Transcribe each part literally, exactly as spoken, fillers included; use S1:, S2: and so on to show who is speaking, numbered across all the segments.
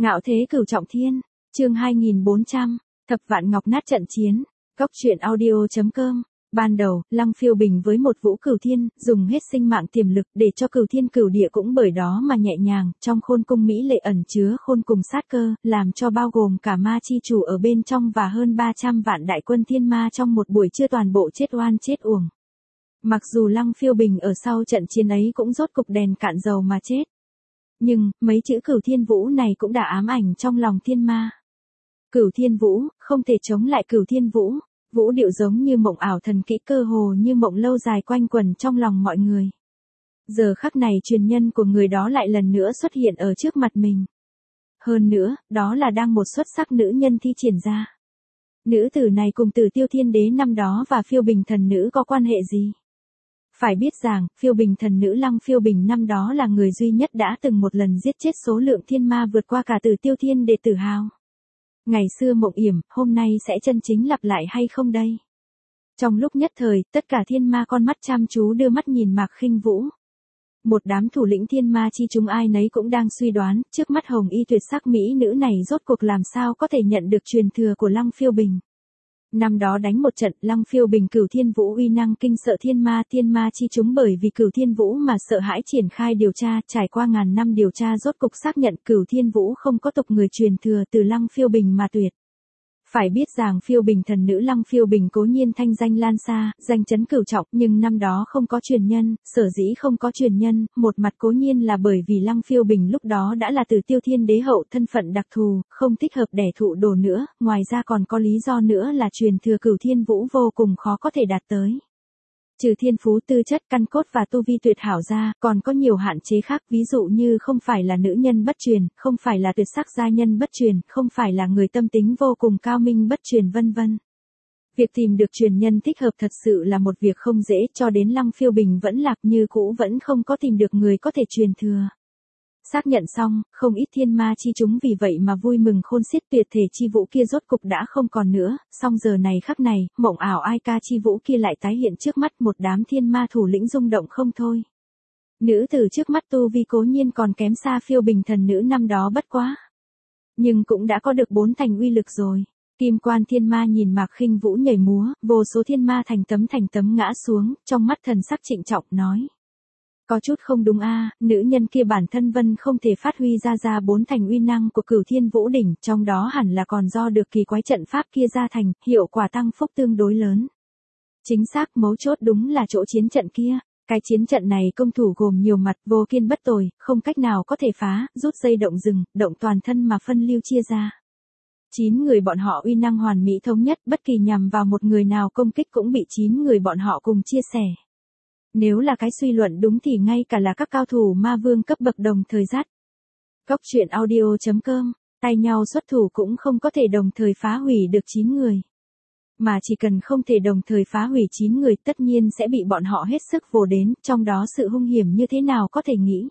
S1: Ngạo thế cửu trọng thiên, chương hai nghìn bốn trăm, thập vạn ngọc nát trận chiến, góc truyện audio.com. Ban đầu, Lăng Phiêu Bình với một vũ cửu thiên, dùng hết sinh mạng tiềm lực để cho cửu thiên cửu địa cũng bởi đó mà nhẹ nhàng, trong khôn cung mỹ lệ ẩn chứa khôn cùng sát cơ, làm cho bao gồm cả ma chi chủ ở bên trong và hơn ba trăm vạn đại quân thiên ma trong một buổi chưa toàn bộ chết oan chết uổng. Mặc dù Lăng Phiêu Bình ở sau trận chiến ấy cũng rốt cục đèn cạn dầu mà chết. Nhưng, mấy chữ cửu thiên vũ này cũng đã ám ảnh trong lòng thiên ma. Cửu thiên vũ, không thể chống lại cửu thiên vũ. Vũ điệu giống như mộng ảo thần kỹ, cơ hồ như mộng lâu dài quanh quẩn trong lòng mọi người. Giờ khắc này truyền nhân của người đó lại lần nữa xuất hiện ở trước mặt mình. Hơn nữa, đó là đang một xuất sắc nữ nhân thi triển ra. Nữ tử này cùng Tử Tiêu Thiên Đế năm đó và Phiêu Bình thần nữ có quan hệ gì? Phải biết rằng, Phiêu Bình thần nữ Lăng Phiêu Bình năm đó là người duy nhất đã từng một lần giết chết số lượng thiên ma vượt qua cả Tử Tiêu Thiên Đế Tử Hào. Ngày xưa mộng yểm, hôm nay sẽ chân chính lặp lại hay không đây? Trong lúc nhất thời, tất cả thiên ma con mắt chăm chú đưa mắt nhìn Mạc Khinh Vũ. Một đám thủ lĩnh thiên ma chi chúng ai nấy cũng đang suy đoán, trước mắt hồng y tuyệt sắc mỹ nữ này rốt cuộc làm sao có thể nhận được truyền thừa của Lăng Phiêu Bình. Năm đó đánh một trận, Lăng Phiêu Bình cửu thiên vũ uy năng kinh sợ thiên ma, thiên ma chi chúng bởi vì cửu thiên vũ mà sợ hãi triển khai điều tra, trải qua ngàn năm điều tra rốt cục xác nhận cửu thiên vũ không có tộc người truyền thừa từ Lăng Phiêu Bình mà tuyệt. Phải biết rằng Phiêu Bình thần nữ Lăng Phiêu Bình cố nhiên thanh danh lan xa, danh chấn cửu trọng, nhưng năm đó không có truyền nhân, sở dĩ không có truyền nhân, một mặt cố nhiên là bởi vì Lăng Phiêu Bình lúc đó đã là Tử Tiêu Thiên Đế hậu, thân phận đặc thù, không thích hợp đẻ thụ đồ nữa, ngoài ra còn có lý do nữa là truyền thừa cửu thiên vũ vô cùng khó có thể đạt tới. Trừ thiên phú tư chất căn cốt và tu vi tuyệt hảo ra, còn có nhiều hạn chế khác, ví dụ như không phải là nữ nhân bất truyền, không phải là tuyệt sắc gia nhân bất truyền, không phải là người tâm tính vô cùng cao minh bất truyền vân vân. Việc tìm được truyền nhân thích hợp thật sự là một việc không dễ, cho đến Lăng Phiêu Bình vẫn lạc như cũ vẫn không có tìm được người có thể truyền thừa. Xác nhận xong, không ít thiên ma chi chúng vì vậy mà vui mừng khôn xiết, tuyệt thể chi vũ kia rốt cục đã không còn nữa, song giờ này khắc này, mộng ảo ai ca chi vũ kia lại tái hiện trước mắt, một đám thiên ma thủ lĩnh rung động không thôi. Nữ tử trước mắt tu vi cố nhiên còn kém xa Phiêu Bình thần nữ năm đó bất quá. Nhưng cũng đã có được bốn thành uy lực rồi. Kim Quan thiên ma nhìn Mạc Khinh Vũ nhảy múa, vô số thiên ma thành tấm thành tấm ngã xuống, trong mắt thần sắc trịnh trọng nói. Có chút không đúng a, à, nữ nhân kia bản thân vân không thể phát huy ra ra bốn thành uy năng của cửu thiên vũ đỉnh, trong đó hẳn là còn do được kỳ quái trận pháp kia ra thành, hiệu quả tăng phúc tương đối lớn. Chính xác, mấu chốt đúng là chỗ chiến trận kia. Cái chiến trận này công thủ gồm nhiều mặt, vô kiên bất tồi, không cách nào có thể phá, rút dây động rừng, động toàn thân mà phân lưu chia ra. Chín người bọn họ uy năng hoàn mỹ thống nhất, bất kỳ nhằm vào một người nào công kích cũng bị chín người bọn họ cùng chia sẻ. Nếu là cái suy luận đúng thì ngay cả là các cao thủ ma vương cấp bậc đồng thời dắt. Góc truyện audio.com, tay nhau xuất thủ cũng không có thể đồng thời phá hủy được chín người. Mà chỉ cần không thể đồng thời phá hủy chín người tất nhiên sẽ bị bọn họ hết sức vồ đến, trong đó sự hung hiểm như thế nào có thể nghĩ.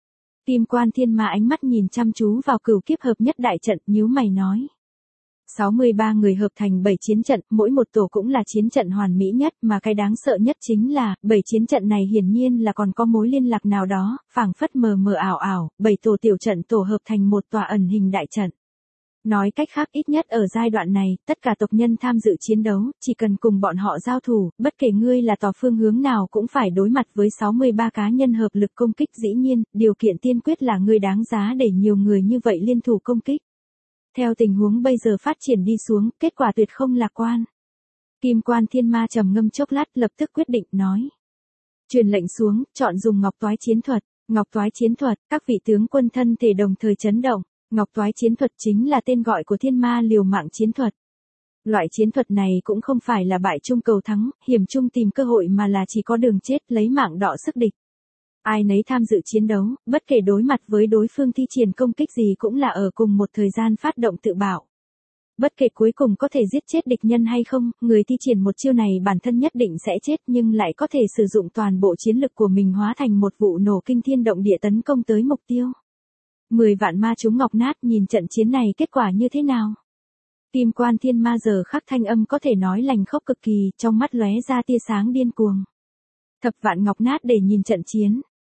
S1: Kim Quan thiên ma ánh mắt nhìn chăm chú vào cửu kiếp hợp nhất đại trận, nhíu mày nói. sáu mươi ba người hợp thành bảy chiến trận, mỗi một tổ cũng là chiến trận hoàn mỹ nhất, mà cái đáng sợ nhất chính là, bảy chiến trận này hiển nhiên là còn có mối liên lạc nào đó, phảng phất mờ mờ ảo ảo, bảy tổ tiểu trận tổ hợp thành một tòa ẩn hình đại trận. Nói cách khác, ít nhất ở giai đoạn này, tất cả tộc nhân tham dự chiến đấu, chỉ cần cùng bọn họ giao thủ, bất kể ngươi là tỏ phương hướng nào cũng phải đối mặt với sáu mươi ba cá nhân hợp lực công kích, dĩ nhiên, điều kiện tiên quyết là ngươi đáng giá để nhiều người như vậy liên thủ công kích. Theo tình huống bây giờ phát triển đi xuống, kết quả tuyệt không lạc quan. Kim Quan thiên ma trầm ngâm chốc lát, lập tức quyết định nói. Truyền lệnh xuống, chọn dùng ngọc toái chiến thuật. Ngọc toái chiến thuật, các vị tướng quân thân thể đồng thời chấn động. Ngọc toái chiến thuật chính là tên gọi của thiên ma liều mạng chiến thuật. Loại chiến thuật này cũng không phải là bại chung cầu thắng, hiểm chung tìm cơ hội mà là chỉ có đường chết, lấy mạng đọ sức địch. Ai nấy tham dự chiến đấu, bất kể đối mặt với đối phương thi triển công kích gì cũng là ở cùng một thời gian phát động tự bảo. Bất kể cuối cùng có thể giết chết địch nhân hay không, người thi triển một chiêu này bản thân nhất định sẽ chết nhưng lại có thể sử dụng toàn bộ chiến lực của mình hóa thành một vụ nổ kinh thiên động địa tấn công tới mục tiêu. Mười vạn ma chúng ngọc nát nhìn trận chiến này kết quả như thế nào? Kim Quan thiên ma giờ khắc thanh âm có thể nói lành khốc cực kỳ, trong mắt lóe ra tia sáng điên cuồng. Thập vạn ngọc nát để nhìn trận chiến.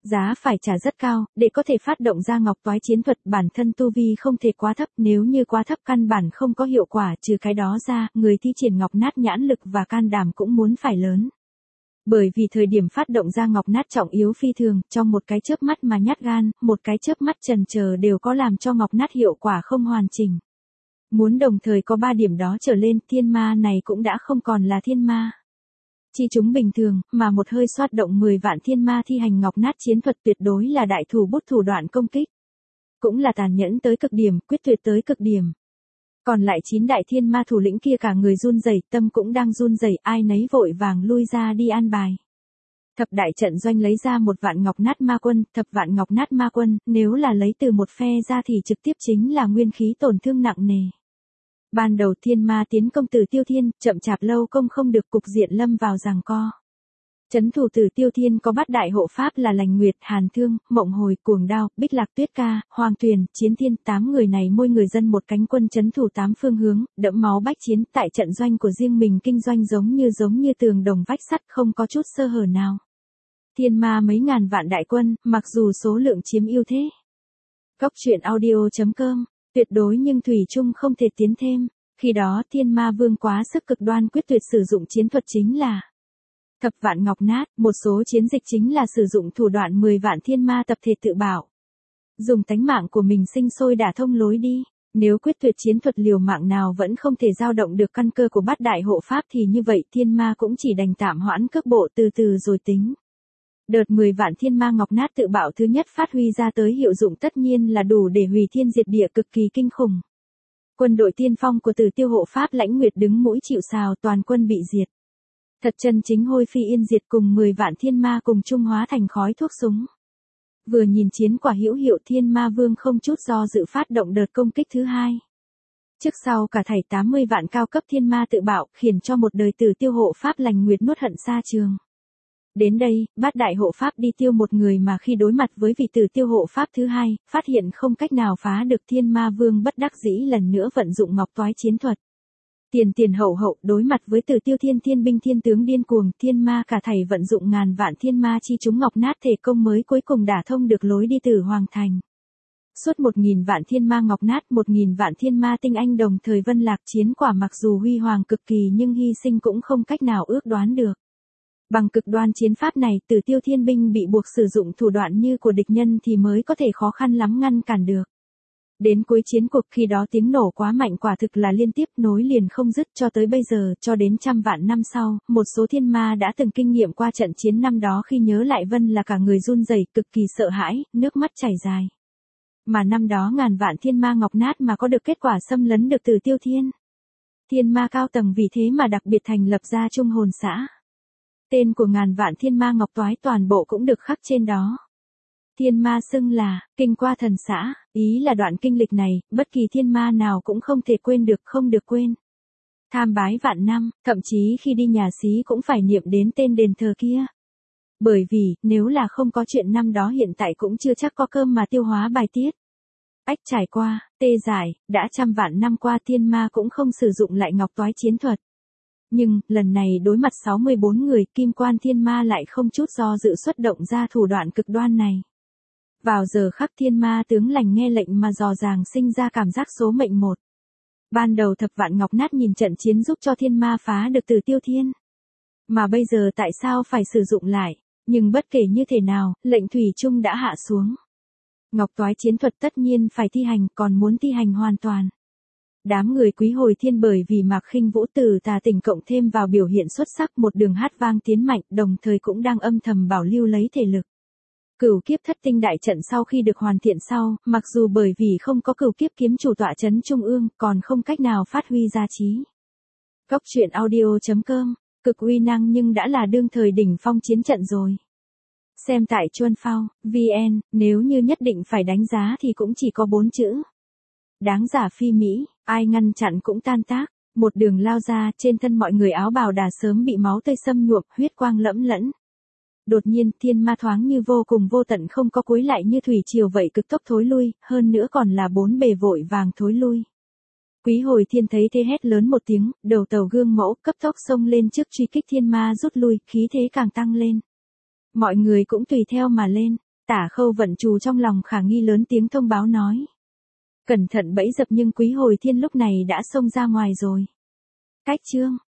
S1: Giá phải trả rất cao, để có thể phát động ra ngọc toái chiến thuật bản thân tu vi không thể quá thấp, nếu như quá thấp căn bản không có hiệu quả, trừ cái đó ra, người thi triển ngọc nát nhãn lực và can đảm cũng muốn phải lớn. Bởi vì thời điểm phát động ra ngọc nát trọng yếu phi thường, trong một cái chớp mắt mà nhát gan, một cái chớp mắt chần chờ đều có làm cho ngọc nát hiệu quả không hoàn chỉnh. Muốn đồng thời có ba điểm đó trở lên, thiên ma này cũng đã không còn là thiên ma. Chi chúng bình thường, mà một hơi xoát động mười vạn thiên ma thi hành ngọc nát chiến thuật tuyệt đối là đại thủ bút thủ đoạn công kích. Cũng là tàn nhẫn tới cực điểm, quyết tuyệt tới cực điểm. Còn lại chín đại thiên ma thủ lĩnh kia cả người run rẩy, tâm cũng đang run rẩy, ai nấy vội vàng lui ra đi an bài. Thập đại trận doanh lấy ra một vạn ngọc nát ma quân, thập vạn ngọc nát ma quân, nếu là lấy từ một phe ra thì trực tiếp chính là nguyên khí tổn thương nặng nề. Ban đầu thiên ma tiến công Tử Tiêu Thiên, chậm chạp lâu công không được, cục diện lâm vào giằng co. Chấn thủ Tử Tiêu Thiên có bát đại hộ pháp là Lành Nguyệt, Hàn Thương, Mộng Hồi, Cuồng Đao, Bích Lạc Tuyết Ca, Hoàng Tuyền, Chiến Thiên, tám người này mỗi người dân một cánh quân chấn thủ tám phương hướng, đẫm máu bách chiến, tại trận doanh của riêng mình kinh doanh giống như giống như tường đồng vách sắt, không có chút sơ hở nào. Thiên ma mấy ngàn vạn đại quân, mặc dù số lượng chiếm ưu thế. Góc truyện audio chấm com, tuyệt đối nhưng thủy chung không thể tiến thêm. Khi đó thiên ma vương quá sức cực đoan quyết tuyệt sử dụng chiến thuật chính là thập vạn ngọc nát, một số chiến dịch chính là sử dụng thủ đoạn mười vạn thiên ma tập thể tự bảo. Dùng tánh mạng của mình sinh sôi đả thông lối đi, nếu quyết tuyệt chiến thuật liều mạng nào vẫn không thể dao động được căn cơ của bát đại hộ pháp thì như vậy thiên ma cũng chỉ đành tạm hoãn cước bộ từ từ rồi tính. Đợt mười vạn thiên ma ngọc nát tự bảo thứ nhất phát huy ra tới hiệu dụng tất nhiên là đủ để hủy thiên diệt địa cực kỳ kinh khủng. Quân đội tiên phong của Tử Tiêu hộ pháp Lãnh Nguyệt đứng mũi chịu sào, toàn quân bị diệt. Thật chân chính hôi phi yên diệt, cùng mười vạn thiên ma cùng trung hóa thành khói thuốc súng. Vừa nhìn chiến quả hữu hiệu, thiên ma vương không chút do dự phát động đợt công kích thứ hai. Trước sau cả thảy tám mươi vạn cao cấp thiên ma tự bạo, khiến cho một đời Tử Tiêu hộ pháp Lành Nguyệt nuốt hận xa trường. Đến đây, bát đại hộ pháp đi tiêu một người mà khi đối mặt với vị Tử Tiêu hộ pháp thứ hai, phát hiện không cách nào phá được, thiên ma vương bất đắc dĩ lần nữa vận dụng ngọc toái chiến thuật. Tiền tiền hậu hậu đối mặt với Tử Tiêu Thiên thiên binh thiên tướng điên cuồng, thiên ma cả thảy vận dụng ngàn vạn thiên ma chi chúng ngọc nát thể công mới cuối cùng đả thông được lối đi Tử Hoàng Thành. Suốt một nghìn vạn thiên ma ngọc nát, một nghìn vạn thiên ma tinh anh đồng thời vân lạc, chiến quả mặc dù huy hoàng cực kỳ nhưng hy sinh cũng không cách nào ước đoán được. Bằng cực đoan chiến pháp này, Tử Tiêu thiên binh bị buộc sử dụng thủ đoạn như của địch nhân thì mới có thể khó khăn lắm ngăn cản được. Đến cuối chiến cuộc khi đó tiếng nổ quá mạnh quả thực là liên tiếp nối liền không dứt cho tới bây giờ, cho đến trăm vạn năm sau, một số thiên ma đã từng kinh nghiệm qua trận chiến năm đó khi nhớ lại vân là cả người run rẩy, cực kỳ sợ hãi, nước mắt chảy dài. Mà năm đó ngàn vạn thiên ma ngọc nát mà có được kết quả xâm lấn được Tử Tiêu Thiên. Thiên ma cao tầng vì thế mà đặc biệt thành lập ra Trung Hồn xã. Tên của ngàn vạn thiên ma ngọc toái toàn bộ cũng được khắc trên đó. Thiên ma xưng là, kinh qua thần xã, ý là đoạn kinh lịch này, bất kỳ thiên ma nào cũng không thể quên được, không được quên. Tham bái vạn năm, thậm chí khi đi nhà xí cũng phải niệm đến tên đền thờ kia. Bởi vì, nếu là không có chuyện năm đó hiện tại cũng chưa chắc có cơm mà tiêu hóa bài tiết. Ách trải qua, tê giải, đã trăm vạn năm qua thiên ma cũng không sử dụng lại ngọc toái chiến thuật. Nhưng, lần này đối mặt sáu mươi bốn người, kim quan thiên ma lại không chút do dự xuất động ra thủ đoạn cực đoan này. Vào giờ khắc thiên ma tướng lành nghe lệnh mà dò dàng sinh ra cảm giác số mệnh một. Ban đầu thập vạn ngọc nát nhìn trận chiến giúp cho thiên ma phá được Tử Tiêu Thiên. Mà bây giờ tại sao phải sử dụng lại, nhưng bất kể như thế nào, lệnh thủy chung đã hạ xuống. Ngọc toái chiến thuật tất nhiên phải thi hành, còn muốn thi hành hoàn toàn. Đám người Quý Hồi Thiên bởi vì Mạc Khinh Vũ từ tà tỉnh cộng thêm vào biểu hiện xuất sắc một đường hát vang tiến mạnh, đồng thời cũng đang âm thầm bảo lưu lấy thể lực. Cửu kiếp thất tinh đại trận sau khi được hoàn thiện sau, mặc dù bởi vì không có cửu kiếp kiếm chủ tọa chấn trung ương, còn không cách nào phát huy ra trí. Góc truyện audio chấm com, cực uy năng nhưng đã là đương thời đỉnh phong chiến trận rồi. Xem tại Chuân Phao, vn, nếu như nhất định phải đánh giá thì cũng chỉ có bốn chữ. Đáng giả phi Mỹ, ai ngăn chặn cũng tan tác, một đường lao ra, trên thân mọi người áo bào đà sớm bị máu tươi xâm nhuộm, huyết quang lẫm lẫn. Đột nhiên, thiên ma thoáng như vô cùng vô tận không có cuối lại như thủy triều vậy cực tốc thối lui, hơn nữa còn là bốn bề vội vàng thối lui. Quý Hồi Thiên thấy thế hét lớn một tiếng, đầu tàu gương mẫu cấp tốc xông lên trước truy kích thiên ma rút lui, khí thế càng tăng lên. Mọi người cũng tùy theo mà lên. Tả Khâu Vận Trù trong lòng khả nghi lớn tiếng thông báo nói. Cẩn thận bẫy dập, nhưng Quý Hồi Thiên lúc này đã xông ra ngoài rồi. Cách chương